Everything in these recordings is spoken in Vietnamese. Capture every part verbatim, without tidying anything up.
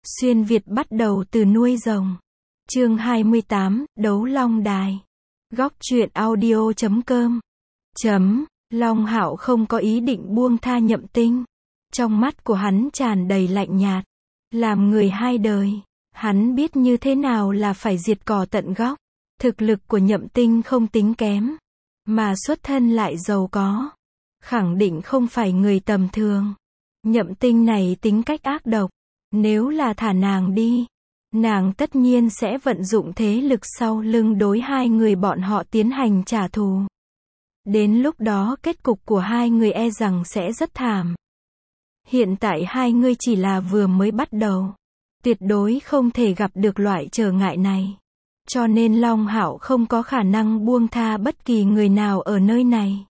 Xuyên Việt bắt đầu từ nuôi rồng. Chương hai mươi tám, Đấu Long Đài. Góc truyện audio chấm com. Chấm, Long Hạo không có ý định buông tha Nhậm Tinh. Trong mắt của hắn tràn đầy lạnh nhạt. Làm người hai đời, hắn biết như thế nào là phải diệt cỏ tận gốc. Thực lực của Nhậm Tinh không tính kém, mà xuất thân lại giàu có. Khẳng định không phải người tầm thường. Nhậm Tinh này tính cách ác độc. Nếu là thả nàng đi, nàng tất nhiên sẽ vận dụng thế lực sau lưng đối hai người bọn họ tiến hành trả thù. Đến lúc đó kết cục của hai người e rằng sẽ rất thảm. Hiện tại hai người chỉ là vừa mới bắt đầu. Tuyệt đối không thể gặp được loại trở ngại này. Cho nên Long Hạo không có khả năng buông tha bất kỳ người nào ở nơi này.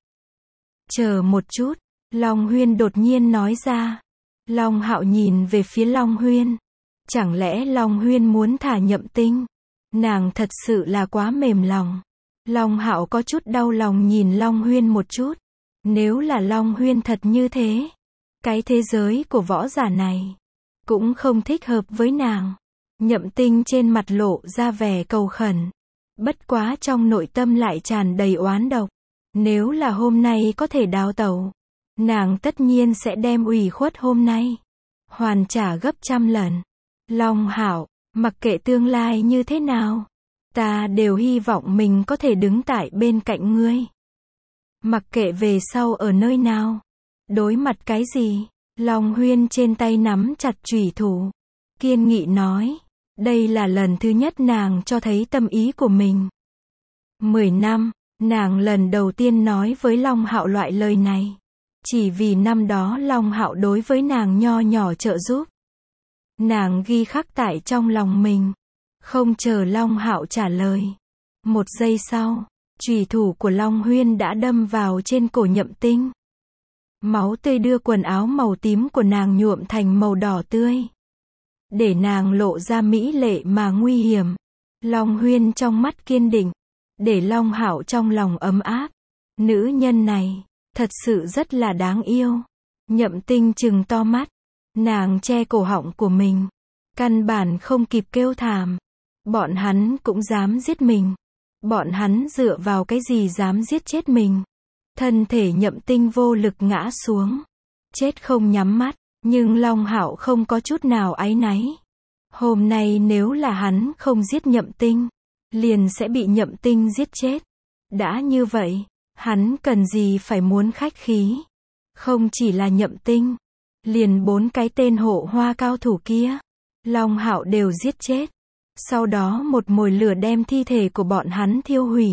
Chờ một chút, Long Huyên đột nhiên nói ra. Long Hạo nhìn về phía Long Huyên. Chẳng lẽ Long Huyên muốn thả Nhậm Tinh? Nàng thật sự là quá mềm lòng. Long Hạo có chút đau lòng nhìn Long Huyên một chút. Nếu là Long Huyên thật như thế, cái thế giới của võ giả này cũng không thích hợp với nàng. Nhậm Tinh trên mặt lộ ra vẻ cầu khẩn. Bất quá trong nội tâm lại tràn đầy oán độc. Nếu là hôm nay có thể đào tẩu, nàng tất nhiên sẽ đem ủy khuất hôm nay hoàn trả gấp trăm lần. Long Hạo, mặc kệ tương lai như thế nào, ta đều hy vọng mình có thể đứng tại bên cạnh ngươi. Mặc kệ về sau ở nơi nào, đối mặt cái gì, Long Huyên trên tay nắm chặt chủy thủ, kiên nghị nói. Đây là lần thứ nhất nàng cho thấy tâm ý của mình. Mười năm, nàng lần đầu tiên nói với Long Hạo loại lời này. Chỉ vì năm đó Long Hạo đối với nàng nho nhỏ trợ giúp. Nàng ghi khắc tại trong lòng mình. Không chờ Long Hạo trả lời. Một giây sau, chủy thủ của Long Huyên đã đâm vào trên cổ Nhậm Tinh. Máu tươi đưa quần áo màu tím của nàng nhuộm thành màu đỏ tươi. Để nàng lộ ra mỹ lệ mà nguy hiểm. Long Huyên trong mắt kiên định. Để Long Hạo trong lòng ấm áp. Nữ nhân này thật sự rất là đáng yêu. Nhậm Tinh trừng to mắt. Nàng che cổ họng của mình. Căn bản không kịp kêu thảm. Bọn hắn cũng dám giết mình. Bọn hắn dựa vào cái gì dám giết chết mình. Thân thể Nhậm Tinh vô lực ngã xuống. Chết không nhắm mắt. Nhưng Long Hạo không có chút nào áy náy. Hôm nay nếu là hắn không giết Nhậm Tinh, liền sẽ bị Nhậm Tinh giết chết. Đã như vậy, hắn cần gì phải muốn khách khí. Không chỉ là Nhậm Tinh, liền bốn cái tên hộ hoa cao thủ kia, Long Hạo đều giết chết. Sau đó một mồi lửa đem thi thể của bọn hắn thiêu hủy.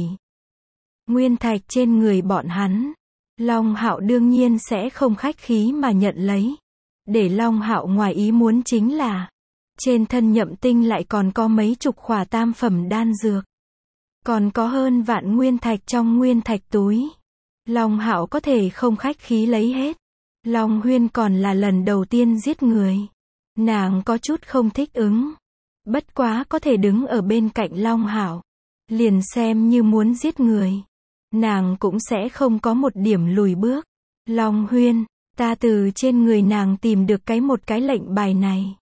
Nguyên thạch trên người bọn hắn, Long Hạo đương nhiên sẽ không khách khí mà nhận lấy. Để Long Hạo ngoài ý muốn chính là, trên thân Nhậm Tinh lại còn có mấy chục khỏa tam phẩm đan dược. Còn có hơn vạn nguyên thạch trong nguyên thạch túi. Long Hạo có thể không khách khí lấy hết. Long Huyên còn là lần đầu tiên giết người. Nàng có chút không thích ứng. Bất quá có thể đứng ở bên cạnh Long Hạo, liền xem như muốn giết người. Nàng cũng sẽ không có một điểm lùi bước. Long Huyên, ta từ trên người nàng tìm được cái một cái lệnh bài này.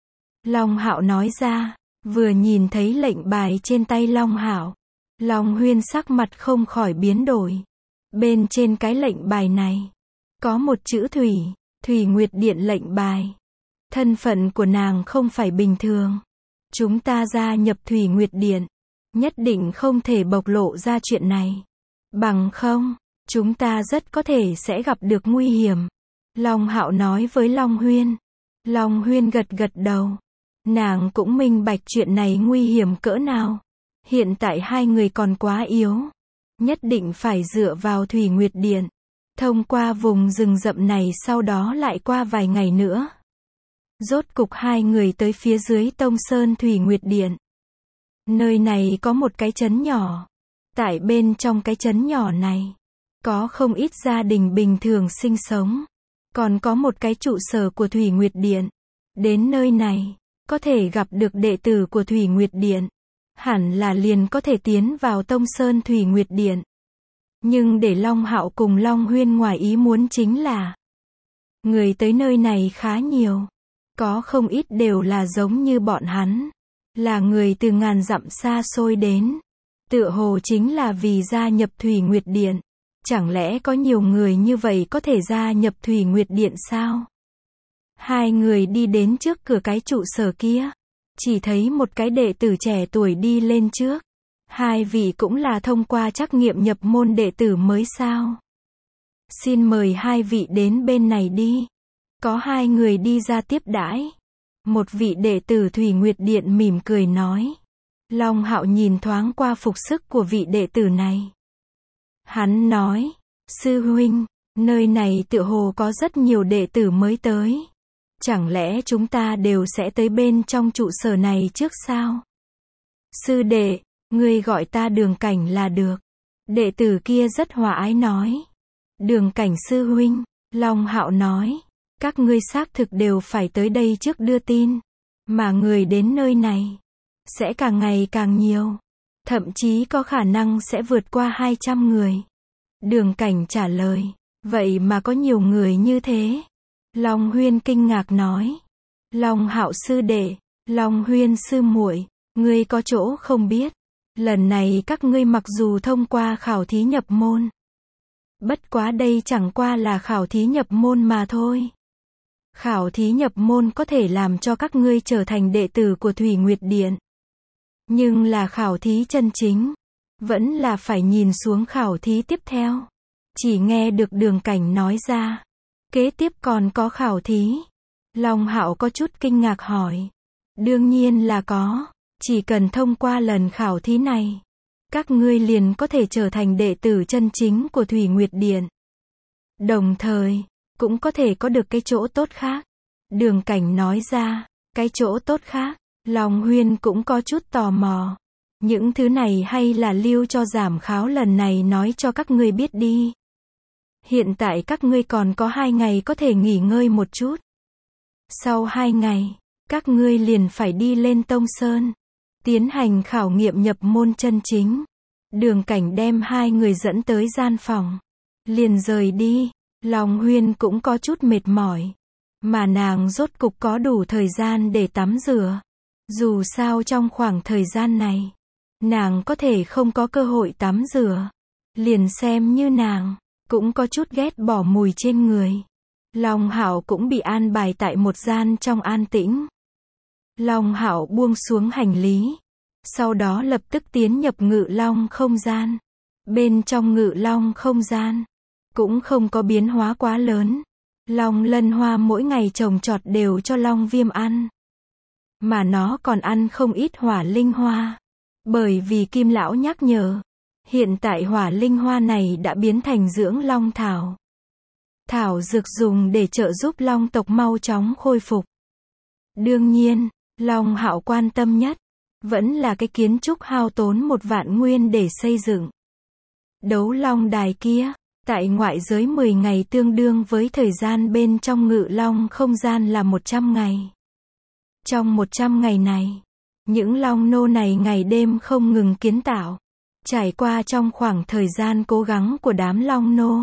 Long Hạo nói ra. Vừa nhìn thấy lệnh bài trên tay Long Hạo, Long Huyên sắc mặt không khỏi biến đổi. Bên trên cái lệnh bài này có một chữ Thủy, Thủy Nguyệt Điện lệnh bài. Thân phận của nàng không phải bình thường. Chúng ta gia nhập Thủy Nguyệt Điện, nhất định không thể bộc lộ ra chuyện này. Bằng không, chúng ta rất có thể sẽ gặp được nguy hiểm. Long Hạo nói với Long Huyên. Long Huyên gật gật đầu. Nàng cũng minh bạch chuyện này nguy hiểm cỡ nào. Hiện tại hai người còn quá yếu. Nhất định phải dựa vào Thủy Nguyệt Điện. Thông qua vùng rừng rậm này, sau đó lại qua vài ngày nữa. Rốt cục hai người tới phía dưới Tông Sơn Thủy Nguyệt Điện. Nơi này có một cái trấn nhỏ. Tại bên trong cái trấn nhỏ này, có không ít gia đình bình thường sinh sống. Còn có một cái trụ sở của Thủy Nguyệt Điện. Đến nơi này, có thể gặp được đệ tử của Thủy Nguyệt Điện. Hẳn là liền có thể tiến vào Tông Sơn Thủy Nguyệt Điện. Nhưng để Long Hạo cùng Long Huyên ngoài ý muốn chính là, người tới nơi này khá nhiều. Có không ít đều là giống như bọn hắn. Là người từ ngàn dặm xa xôi đến. Tựa hồ chính là vì gia nhập Thủy Nguyệt Điện. Chẳng lẽ có nhiều người như vậy có thể gia nhập Thủy Nguyệt Điện sao? Hai người đi đến trước cửa cái trụ sở kia. Chỉ thấy một cái đệ tử trẻ tuổi đi lên trước. Hai vị cũng là thông qua trắc nghiệm nhập môn đệ tử mới sao? Xin mời hai vị đến bên này đi. Có hai người đi ra tiếp đãi. Một vị đệ tử Thủy Nguyệt Điện mỉm cười nói. Long Hạo nhìn thoáng qua phục sức của vị đệ tử này. Hắn nói, sư huynh, nơi này tựa hồ có rất nhiều đệ tử mới tới. Chẳng lẽ chúng ta đều sẽ tới bên trong trụ sở này trước sao? Sư đệ, ngươi gọi ta Đường Cảnh là được. Đệ tử kia rất hòa ái nói. Đường Cảnh sư huynh, Long Hạo nói. Các ngươi xác thực đều phải tới đây trước đưa tin. Mà người đến nơi này sẽ càng ngày càng nhiều. Thậm chí có khả năng sẽ vượt qua hai trăm người. Đường Cảnh trả lời. Vậy mà có nhiều người như thế. Long Huyên kinh ngạc nói. Long Hạo sư đệ, Long Huyên sư muội, ngươi có chỗ không biết. Lần này các ngươi mặc dù thông qua khảo thí nhập môn. Bất quá đây chẳng qua là khảo thí nhập môn mà thôi. Khảo thí nhập môn có thể làm cho các ngươi trở thành đệ tử của Thủy Nguyệt Điện. Nhưng là khảo thí chân chính. Vẫn là phải nhìn xuống khảo thí tiếp theo. Chỉ nghe được Đường Cảnh nói ra. Kế tiếp còn có khảo thí. Long Hạo có chút kinh ngạc hỏi. Đương nhiên là có. Chỉ cần thông qua lần khảo thí này. Các ngươi liền có thể trở thành đệ tử chân chính của Thủy Nguyệt Điện. Đồng thời, cũng có thể có được cái chỗ tốt khác. Đường Cảnh nói ra. Cái chỗ tốt khác. Long Huyên cũng có chút tò mò. Những thứ này hay là lưu cho giám khảo lần này nói cho các ngươi biết đi. Hiện tại các ngươi còn có hai ngày có thể nghỉ ngơi một chút. Sau hai ngày, các ngươi liền phải đi lên Tông Sơn. Tiến hành khảo nghiệm nhập môn chân chính. Đường Cảnh đem hai người dẫn tới gian phòng. Liền rời đi. Long Huyên cũng có chút mệt mỏi. Mà nàng rốt cục có đủ thời gian để tắm rửa. Dù sao trong khoảng thời gian này, nàng có thể không có cơ hội tắm rửa. Liền xem như nàng cũng có chút ghét bỏ mùi trên người. Long Hạo cũng bị an bài tại một gian trong an tĩnh. Long Hạo buông xuống hành lý. Sau đó lập tức tiến nhập Ngự Long không gian. Bên trong Ngự Long không gian cũng không có biến hóa quá lớn. Long Lân Hoa mỗi ngày trồng trọt đều cho Long Viêm ăn. Mà nó còn ăn không ít hỏa linh hoa. Bởi vì Kim Lão nhắc nhở. Hiện tại hỏa linh hoa này đã biến thành dưỡng long thảo. Thảo dược dùng để trợ giúp long tộc mau chóng khôi phục. Đương nhiên, Long Hạo quan tâm nhất vẫn là cái kiến trúc hao tốn một vạn nguyên để xây dựng. Đấu long đài kia, tại ngoại giới mười ngày tương đương với thời gian bên trong Ngự Long không gian là một trăm ngày. Trong một trăm ngày này, những long nô này ngày đêm không ngừng kiến tạo. Trải qua trong khoảng thời gian cố gắng của đám long nô.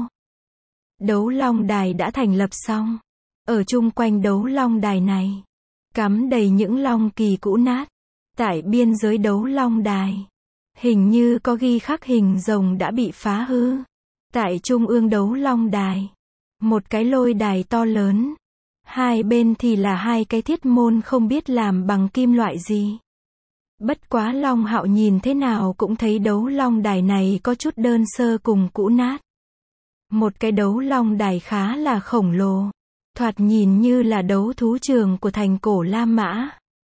Đấu long đài đã thành lập xong. Ở chung quanh đấu long đài này, cắm đầy những long kỳ cũ nát. Tại biên giới đấu long đài, hình như có ghi khắc hình rồng đã bị phá hư. Tại trung ương đấu long đài, một cái lôi đài to lớn. Hai bên thì là hai cái thiết môn không biết làm bằng kim loại gì. Bất quá Long Hạo nhìn thế nào cũng thấy đấu long đài này có chút đơn sơ cùng cũ nát. Một cái đấu long đài khá là khổng lồ. Thoạt nhìn như là đấu thú trường của thành cổ La Mã.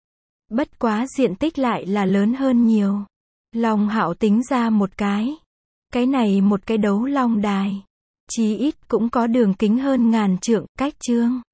Bất quá diện tích lại là lớn hơn nhiều. Long Hạo tính ra một cái. Cái này một cái đấu long đài. Chí ít cũng có đường kính hơn ngàn trượng, cách trương.